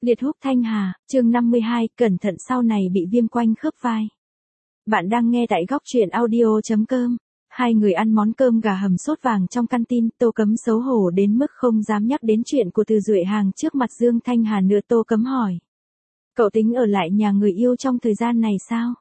Liệt húc Thanh Hà, chương 52, cẩn thận sau này bị viêm quanh khớp vai. Bạn đang nghe tại góc truyện audio.com. Hai người ăn món cơm gà hầm sốt vàng trong căn tin, Tô Cấm xấu hổ đến mức không dám nhắc đến chuyện của Từ Duệ Hàng trước mặt Dương Thanh Hà nữa. Tô Cấm hỏi. Cậu tính ở lại nhà người yêu trong thời gian này sao?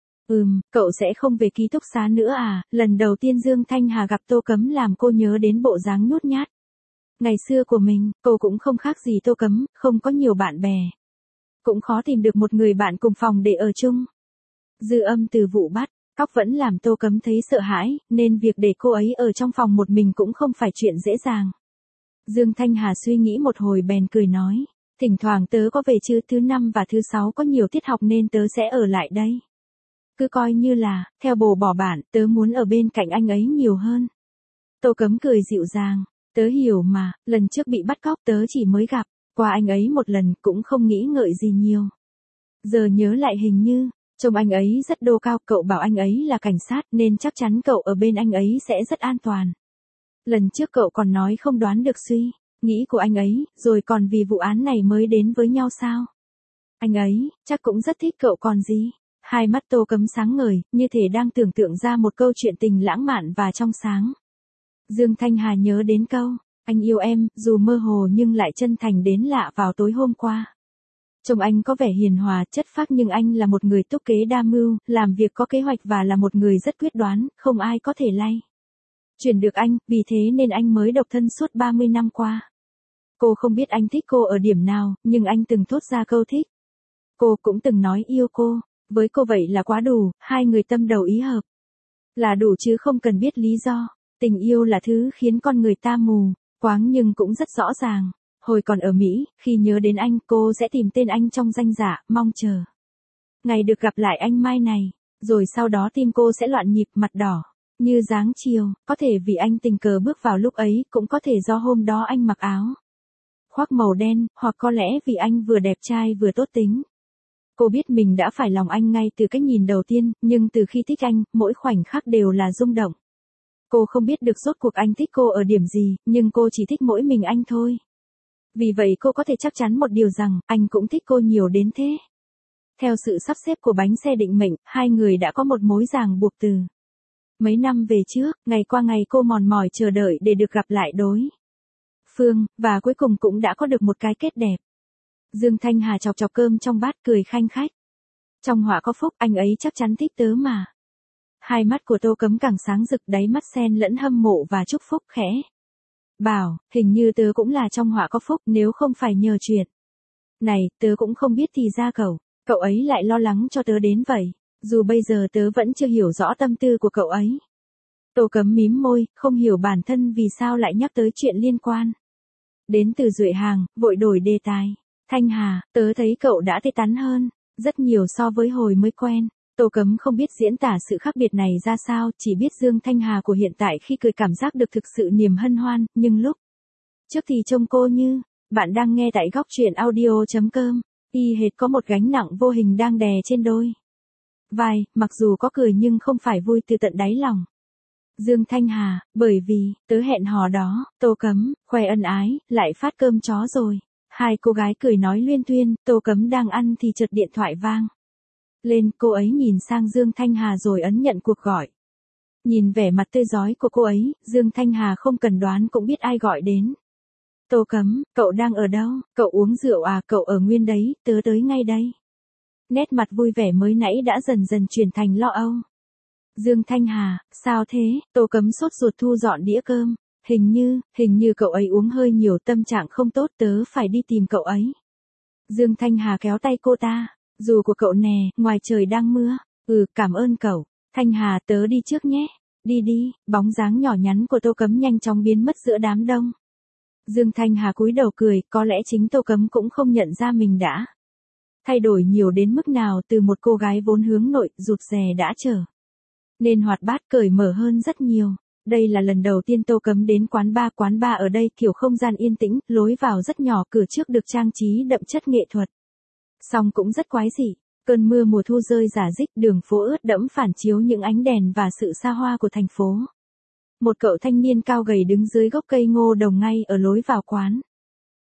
Cậu sẽ không về ký túc xá nữa à? Lần đầu tiên Dương Thanh Hà gặp Tô Cấm làm cô nhớ đến bộ dáng nhút nhát. Ngày xưa của mình, cô cũng không khác gì Tô Cấm, không có nhiều bạn bè. Cũng khó tìm được một người bạn cùng phòng để ở chung. Dư âm từ vụ bắt cóc vẫn làm Tô Cấm thấy sợ hãi, nên việc để cô ấy ở trong phòng một mình cũng không phải chuyện dễ dàng. Dương Thanh Hà suy nghĩ một hồi bèn cười nói, thỉnh thoảng tớ có về chứ, thứ 5 và thứ 6 có nhiều tiết học nên tớ sẽ ở lại đây. Cứ coi như là, theo bồ bỏ bản, tớ muốn ở bên cạnh anh ấy nhiều hơn. Tô Cấm cười dịu dàng, tớ hiểu mà, lần trước bị bắt cóc tớ chỉ mới gặp qua anh ấy một lần, cũng không nghĩ ngợi gì nhiều. Giờ nhớ lại hình như trông anh ấy rất đô cao, cậu bảo anh ấy là cảnh sát nên chắc chắn cậu ở bên anh ấy sẽ rất an toàn. Lần trước cậu còn nói không đoán được suy nghĩ của anh ấy, rồi còn vì vụ án này mới đến với nhau sao? Anh ấy chắc cũng rất thích cậu còn gì. Hai mắt Tô Cấm sáng ngời, như thể đang tưởng tượng ra một câu chuyện tình lãng mạn và trong sáng. Dương Thanh Hà nhớ đến câu, anh yêu em, dù mơ hồ nhưng lại chân thành đến lạ vào tối hôm qua. Trông anh có vẻ hiền hòa, chất phác nhưng anh là một người túc kế đa mưu, làm việc có kế hoạch và là một người rất quyết đoán, không ai có thể lay chuyển được anh, vì thế nên anh mới độc thân suốt 30 năm qua. Cô không biết anh thích cô ở điểm nào, nhưng anh từng thốt ra câu thích. Cô cũng từng nói yêu cô, với cô vậy là quá đủ, hai người tâm đầu ý hợp. Là đủ chứ không cần biết lý do. Tình yêu là thứ khiến con người ta mù quáng nhưng cũng rất rõ ràng. Hồi còn ở Mỹ, khi nhớ đến anh, cô sẽ tìm tên anh trong danh bạ, mong chờ ngày được gặp lại anh mai này. Rồi sau đó tim cô sẽ loạn nhịp, mặt đỏ như dáng chiều, có thể vì anh tình cờ bước vào lúc ấy, cũng có thể do hôm đó anh mặc áo khoác màu đen, hoặc có lẽ vì anh vừa đẹp trai vừa tốt tính. Cô biết mình đã phải lòng anh ngay từ cái nhìn đầu tiên, nhưng từ khi thích anh, mỗi khoảnh khắc đều là rung động. Cô không biết được rốt cuộc anh thích cô ở điểm gì, nhưng cô chỉ thích mỗi mình anh thôi. Vì vậy cô có thể chắc chắn một điều rằng, anh cũng thích cô nhiều đến thế. Theo sự sắp xếp của bánh xe định mệnh, hai người đã có một mối ràng buộc từ mấy năm về trước, ngày qua ngày cô mòn mỏi chờ đợi để được gặp lại đối phương, và cuối cùng cũng đã có được một cái kết đẹp. Dương Thanh Hà chọc chọc cơm trong bát cười khanh khách. Trong họa có phúc, anh ấy chắc chắn thích tớ mà. Hai mắt của Tô Cấm càng sáng rực, đáy mắt xen lẫn hâm mộ và chúc phúc khẽ. Bảo, hình như tớ cũng là trong họa có phúc, nếu không phải nhờ chuyện này, tớ cũng không biết thì ra cậu ấy lại lo lắng cho tớ đến vậy, dù bây giờ tớ vẫn chưa hiểu rõ tâm tư của cậu ấy. Tô Cấm mím môi, không hiểu bản thân vì sao lại nhắc tới chuyện liên quan đến Từ Duệ Hàng, vội đổi đề tài. Thanh Hà, tớ thấy cậu đã tươi tắn hơn rất nhiều so với hồi mới quen. Tô Cấm không biết diễn tả sự khác biệt này ra sao, chỉ biết Dương Thanh Hà của hiện tại khi cười cảm giác được thực sự niềm hân hoan, nhưng lúc trước thì trông cô như, bạn đang nghe tại góc truyện audio.com, y hệt có một gánh nặng vô hình đang đè trên đôi vai, mặc dù có cười nhưng không phải vui từ tận đáy lòng. Dương Thanh Hà, bởi vì, tớ hẹn hò đó, Tô Cấm, khoe ân ái, lại phát cơm chó rồi. Hai cô gái cười nói luyên thuyên, Tô Cấm đang ăn thì chợt điện thoại vang lên, cô ấy nhìn sang Dương Thanh Hà rồi ấn nhận cuộc gọi. Nhìn vẻ mặt tươi rói của cô ấy, Dương Thanh Hà không cần đoán cũng biết ai gọi đến. Tô Cấm, cậu đang ở đâu? Cậu uống rượu à? Cậu ở nguyên đấy, tớ tới ngay đây. Nét mặt vui vẻ mới nãy đã dần dần chuyển thành lo âu. Dương Thanh Hà, sao thế? Tô Cấm sốt ruột thu dọn đĩa cơm. Hình như cậu ấy uống hơi nhiều, tâm trạng không tốt, tớ phải đi tìm cậu ấy. Dương Thanh Hà kéo tay cô ta. Dù của cậu nè, ngoài trời đang mưa. Cảm ơn cậu. Thanh Hà, tớ đi trước nhé. Đi, bóng dáng nhỏ nhắn của Tô Cấm nhanh chóng biến mất giữa đám đông. Dương Thanh Hà cúi đầu cười, có lẽ chính Tô Cấm cũng không nhận ra mình đã thay đổi nhiều đến mức nào, từ một cô gái vốn hướng nội, rụt rè đã trở nên hoạt bát, cởi mở hơn rất nhiều. Đây là lần đầu tiên Tô Cấm đến quán bar ở đây kiểu không gian yên tĩnh, lối vào rất nhỏ, cửa trước được trang trí đậm chất nghệ thuật. Song cũng rất quái dị, cơn mưa mùa thu rơi rả rích, đường phố ướt đẫm phản chiếu những ánh đèn và sự xa hoa của thành phố. Một cậu thanh niên cao gầy đứng dưới gốc cây ngô đồng ngay ở lối vào quán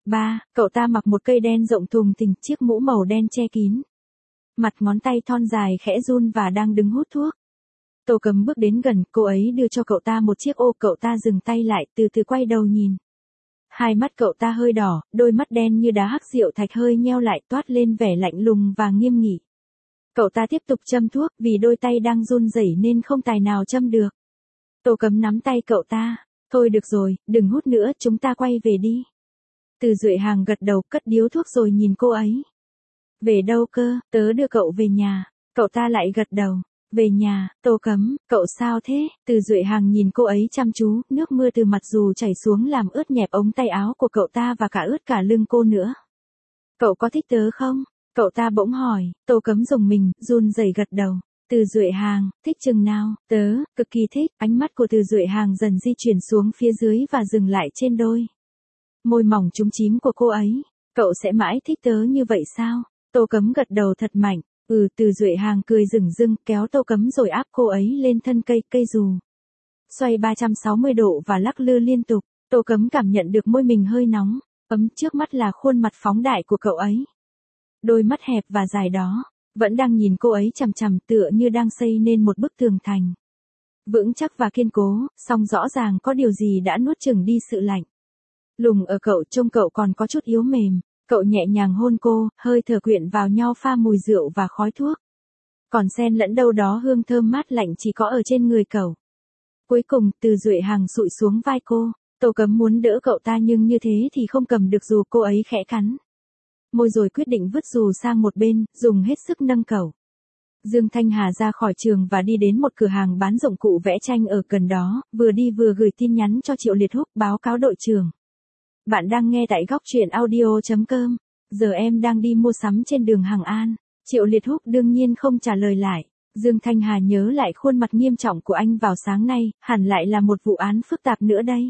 3. Cậu ta mặc một cây đen rộng thùng thình, chiếc mũ màu đen che kín. Mặt ngón tay thon dài khẽ run và đang đứng hút thuốc. Tô Cấm bước đến gần, cô ấy đưa cho cậu ta một chiếc ô, cậu ta dừng tay lại, từ từ quay đầu nhìn. Hai mắt cậu ta hơi đỏ, đôi mắt đen như đá hắc rượu thạch hơi nheo lại, toát lên vẻ lạnh lùng và nghiêm nghị. Cậu ta tiếp tục châm thuốc, vì đôi tay đang run rẩy nên không tài nào châm được. Tô Cấm nắm tay cậu ta. Thôi được rồi, đừng hút nữa, chúng ta quay về đi. Từ Duệ Hàng gật đầu, cất điếu thuốc rồi nhìn cô ấy. Về đâu cơ, tớ đưa cậu về nhà. Cậu ta lại gật đầu. Về nhà, Tô Cấm, cậu sao thế? Từ Duệ Hàng nhìn cô ấy chăm chú, nước mưa từ mặt dù chảy xuống làm ướt nhẹp ống tay áo của cậu ta và cả ướt cả lưng cô nữa. Cậu có thích tớ không? Cậu ta bỗng hỏi. Tô Cấm rùng mình, run rẩy gật đầu. Từ Duệ Hàng, thích chừng nào? Tớ, cực kỳ thích. Ánh mắt của Từ Duệ Hàng dần di chuyển xuống phía dưới và dừng lại trên đôi môi mỏng chúm chím của cô ấy. Cậu sẽ mãi thích tớ như vậy sao? Tô Cấm gật đầu thật mạnh. Từ Duệ Hàng cười rừng rưng, kéo Tô Cấm rồi áp cô ấy lên thân cây dù. Xoay 360 độ và lắc lư liên tục. Tô Cấm cảm nhận được môi mình hơi nóng, ấm, trước mắt là khuôn mặt phóng đại của cậu ấy. Đôi mắt hẹp và dài đó, vẫn đang nhìn cô ấy chằm chằm, tựa như đang xây nên một bức tường thành. Vững chắc và kiên cố, song rõ ràng có điều gì đã nuốt chửng đi sự lạnh lùng ở cậu, trông cậu còn có chút yếu mềm. Cậu nhẹ nhàng hôn cô, hơi thở quyện vào nhau pha mùi rượu và khói thuốc. Còn xen lẫn đâu đó hương thơm mát lạnh chỉ có ở trên người cậu. Cuối cùng, Từ Duệ Hàng sụi xuống vai cô. Tô Cấm muốn đỡ cậu ta nhưng như thế thì không cầm được dù, cô ấy khẽ cắn môi rồi quyết định vứt dù sang một bên, dùng hết sức nâng cậu. Dương Thanh Hà ra khỏi trường và đi đến một cửa hàng bán dụng cụ vẽ tranh ở gần đó, vừa đi vừa gửi tin nhắn cho Triệu Liệt Húc báo cáo đội trưởng. Bạn đang nghe tại góc truyện audio.com. Giờ em đang đi mua sắm trên đường Hàng An. Triệu Liệt Húc đương nhiên không trả lời lại. Dương Thanh Hà nhớ lại khuôn mặt nghiêm trọng của anh vào sáng nay, hẳn lại là một vụ án phức tạp nữa đây.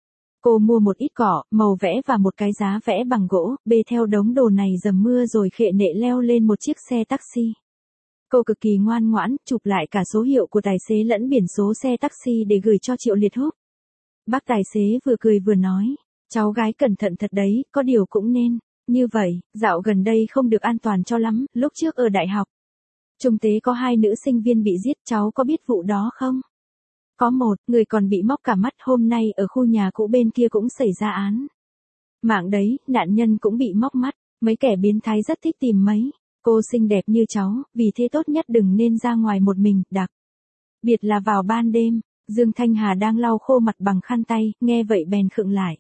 Cô mua một ít cỏ, màu vẽ và một cái giá vẽ bằng gỗ, bê theo đống đồ này dầm mưa rồi khệ nệ leo lên một chiếc xe taxi. Cô cực kỳ ngoan ngoãn, chụp lại cả số hiệu của tài xế lẫn biển số xe taxi để gửi cho Triệu Liệt Húc. Bác tài xế vừa cười vừa nói. Cháu gái cẩn thận thật đấy, có điều cũng nên. Như vậy, dạo gần đây không được an toàn cho lắm, lúc trước ở đại học Trung tế có 2 nữ sinh viên bị giết, cháu có biết vụ đó không? Có một người còn bị móc cả mắt, hôm nay ở khu nhà cũ bên kia cũng xảy ra án mạng đấy, nạn nhân cũng bị móc mắt, mấy kẻ biến thái rất thích tìm mấy cô xinh đẹp như cháu, vì thế tốt nhất đừng nên ra ngoài một mình, đặc biệt là vào ban đêm. Dương Thanh Hà đang lau khô mặt bằng khăn tay, nghe vậy bèn khựng lại.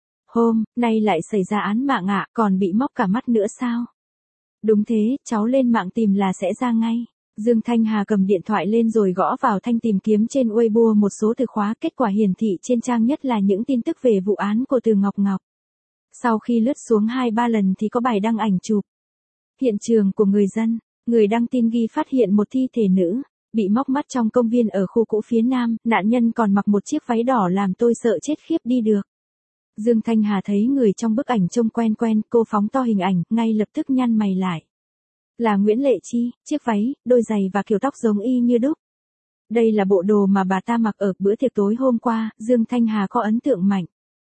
Hôm nay lại xảy ra án mạng ạ, còn bị móc cả mắt nữa sao? Đúng thế, cháu lên mạng tìm là sẽ ra ngay. Dương Thanh Hà cầm điện thoại lên rồi gõ vào thanh tìm kiếm trên Weibo một số từ khóa, kết quả hiển thị trên trang nhất là những tin tức về vụ án của Từ Ngọc Ngọc. Sau khi lướt xuống 2-3 lần thì có bài đăng ảnh chụp hiện trường của người dân. Người đăng tin ghi phát hiện một thi thể nữ bị móc mắt trong công viên ở khu cũ phía nam, nạn nhân còn mặc một chiếc váy đỏ làm tôi sợ chết khiếp đi được. Dương Thanh Hà thấy người trong bức ảnh trông quen quen, cô phóng to hình ảnh, ngay lập tức nhăn mày lại. Là Nguyễn Lệ Chi, chiếc váy, đôi giày và kiểu tóc giống y như đúc. Đây là bộ đồ mà bà ta mặc ở bữa tiệc tối hôm qua, Dương Thanh Hà có ấn tượng mạnh.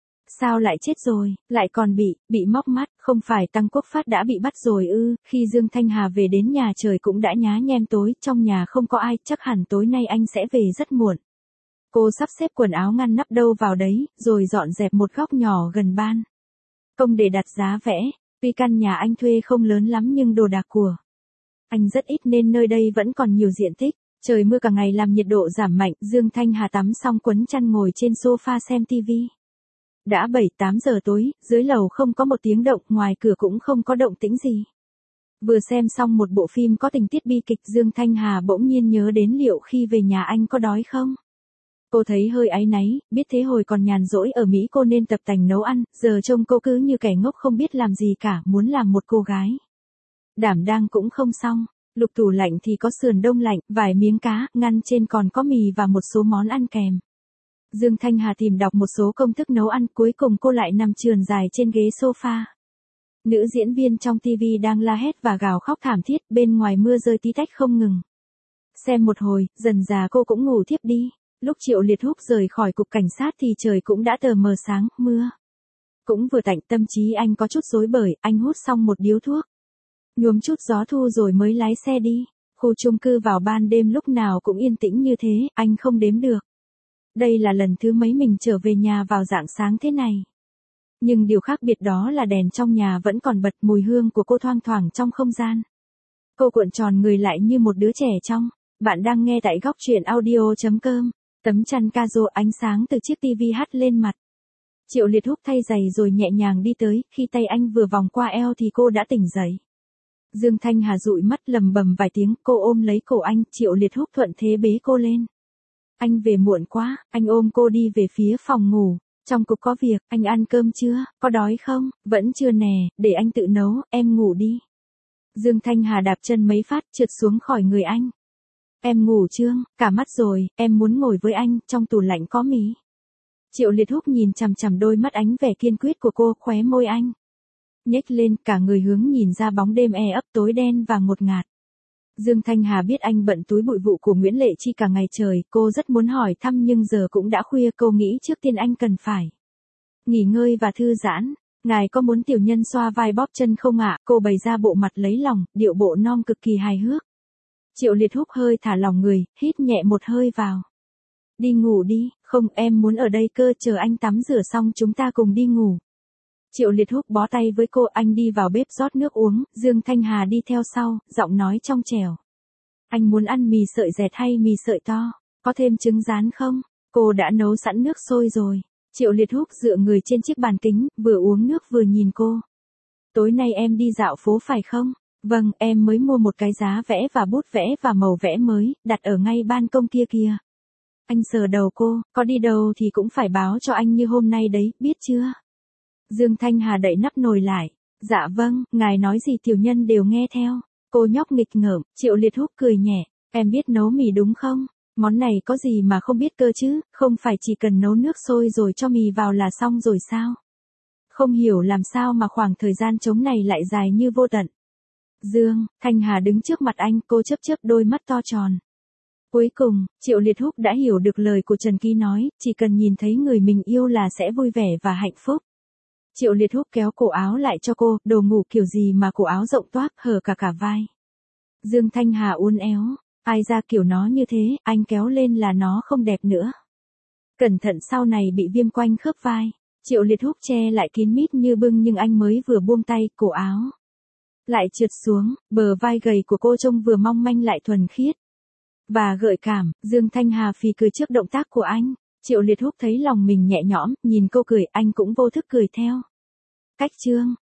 Sao lại chết rồi, lại còn bị móc mắt, không phải Tăng Quốc Phát đã bị bắt rồi ư? Khi Dương Thanh Hà về đến nhà trời cũng đã nhá nhem tối, trong nhà không có ai, chắc hẳn tối nay anh sẽ về rất muộn. Cô sắp xếp quần áo ngăn nắp đâu vào đấy, rồi dọn dẹp một góc nhỏ gần ban công để đặt giá vẽ. Tuy căn nhà anh thuê không lớn lắm nhưng đồ đạc của anh rất ít nên nơi đây vẫn còn nhiều diện tích. Trời mưa cả ngày làm nhiệt độ giảm mạnh, Dương Thanh Hà tắm xong quấn chăn ngồi trên sofa xem tivi. Đã 7-8 giờ tối, dưới lầu không có một tiếng động, ngoài cửa cũng không có động tĩnh gì. Vừa xem xong một bộ phim có tình tiết bi kịch, Dương Thanh Hà bỗng nhiên nhớ đến liệu khi về nhà anh có đói không? Cô thấy hơi áy náy, biết thế hồi còn nhàn rỗi ở Mỹ cô nên tập tành nấu ăn, giờ trông cô cứ như kẻ ngốc không biết làm gì cả, muốn làm một cô gái đảm đang cũng không xong. Lục tủ lạnh thì có sườn đông lạnh, vài miếng cá, ngăn trên còn có mì và một số món ăn kèm. Dương Thanh Hà tìm đọc một số công thức nấu ăn, cuối cùng cô lại nằm trườn dài trên ghế sofa. Nữ diễn viên trong TV đang la hét và gào khóc thảm thiết, bên ngoài mưa rơi tí tách không ngừng. Xem một hồi, dần dà cô cũng ngủ thiếp đi. Lúc Triệu Liệt Húc rời khỏi cục cảnh sát thì trời cũng đã tờ mờ sáng, mưa Cũng vừa tạnh, tâm trí anh có chút rối bời, anh hút xong một điếu thuốc. Nhuốm chút gió thu rồi mới lái xe đi. Khu chung cư vào ban đêm lúc nào cũng yên tĩnh như thế, anh không đếm được. Đây là lần thứ mấy mình trở về nhà vào rạng sáng thế này. Nhưng điều khác biệt đó là đèn trong nhà vẫn còn bật, mùi hương của cô thoang thoảng trong không gian. Cô cuộn tròn người lại như một đứa trẻ trong. Bạn đang nghe tại góc truyện audio.com. Tấm chăn ca rô, ánh sáng từ chiếc tivi hắt lên mặt. Triệu Liệt Húc thay giày rồi nhẹ nhàng đi tới, khi tay anh vừa vòng qua eo thì cô đã tỉnh dậy. Dương Thanh Hà dụi mắt lầm bầm vài tiếng, cô ôm lấy cổ anh, Triệu Liệt Húc thuận thế bế cô lên. Anh về muộn quá, anh ôm cô đi về phía phòng ngủ. Trong cục có việc, anh ăn cơm chưa, có đói không? Vẫn chưa nè, để anh tự nấu, em ngủ đi. Dương Thanh Hà đạp chân mấy phát trượt xuống khỏi người anh. Em ngủ chưa? Cả mắt rồi, em muốn ngồi với anh, trong tủ lạnh có mì. Triệu Liệt Húc nhìn chằm chằm đôi mắt ánh vẻ kiên quyết của cô, khóe môi anh nhếch lên, cả người hướng nhìn ra bóng đêm ấp tối đen và ngột ngạt. Dương Thanh Hà biết anh bận túi bụi vụ của Nguyễn Lệ Chi cả ngày trời, cô rất muốn hỏi thăm nhưng giờ cũng đã khuya, cô nghĩ trước tiên anh cần phải nghỉ ngơi và thư giãn. Ngài có muốn tiểu nhân xoa vai bóp chân không ạ? Cô bày ra bộ mặt lấy lòng, điệu bộ non cực kỳ hài hước. Triệu Liệt Húc hơi thả lỏng người, hít nhẹ một hơi vào. Đi ngủ đi, không, em muốn ở đây cơ, chờ anh tắm rửa xong chúng ta cùng đi ngủ. Triệu Liệt Húc bó tay với cô, anh đi vào bếp rót nước uống, Dương Thanh Hà đi theo sau, giọng nói trong trẻo. Anh muốn ăn mì sợi dẹt hay mì sợi to, có thêm trứng rán không? Cô đã nấu sẵn nước sôi rồi. Triệu Liệt Húc dựa người trên chiếc bàn kính, vừa uống nước vừa nhìn cô. Tối nay em đi dạo phố phải không? Vâng, em mới mua một cái giá vẽ và bút vẽ và màu vẽ mới, đặt ở ngay ban công kia kìa. Anh sờ đầu cô, có đi đâu thì cũng phải báo cho anh như hôm nay đấy, biết chưa? Dương Thanh Hà đậy nắp nồi lại. Dạ vâng, ngài nói gì tiểu nhân đều nghe theo. Cô nhóc nghịch ngợm, Triệu Liệt Húc cười nhẹ. Em biết nấu mì đúng không? Món này có gì mà không biết cơ chứ, không phải chỉ cần nấu nước sôi rồi cho mì vào là xong rồi sao? Không hiểu làm sao mà khoảng thời gian trống này lại dài như vô tận. Dương Thanh Hà đứng trước mặt anh, cô chớp chớp đôi mắt to tròn. Cuối cùng, Triệu Liệt Húc đã hiểu được lời của Trần Ký nói, chỉ cần nhìn thấy người mình yêu là sẽ vui vẻ và hạnh phúc. Triệu Liệt Húc kéo cổ áo lại cho cô, đồ ngủ kiểu gì mà cổ áo rộng toác, hở cả vai. Dương Thanh Hà uốn éo, ai ra kiểu nó như thế, anh kéo lên là nó không đẹp nữa. Cẩn thận sau này bị viêm quanh khớp vai. Triệu Liệt Húc che lại kín mít như bưng nhưng anh mới vừa buông tay, cổ áo lại trượt xuống, bờ vai gầy của cô trông vừa mong manh lại thuần khiết và gợi cảm. Dương Thanh Hà phì cười trước động tác của anh. Triệu Liệt Húc thấy lòng mình nhẹ nhõm, nhìn cô cười, anh cũng vô thức cười theo. Cách chương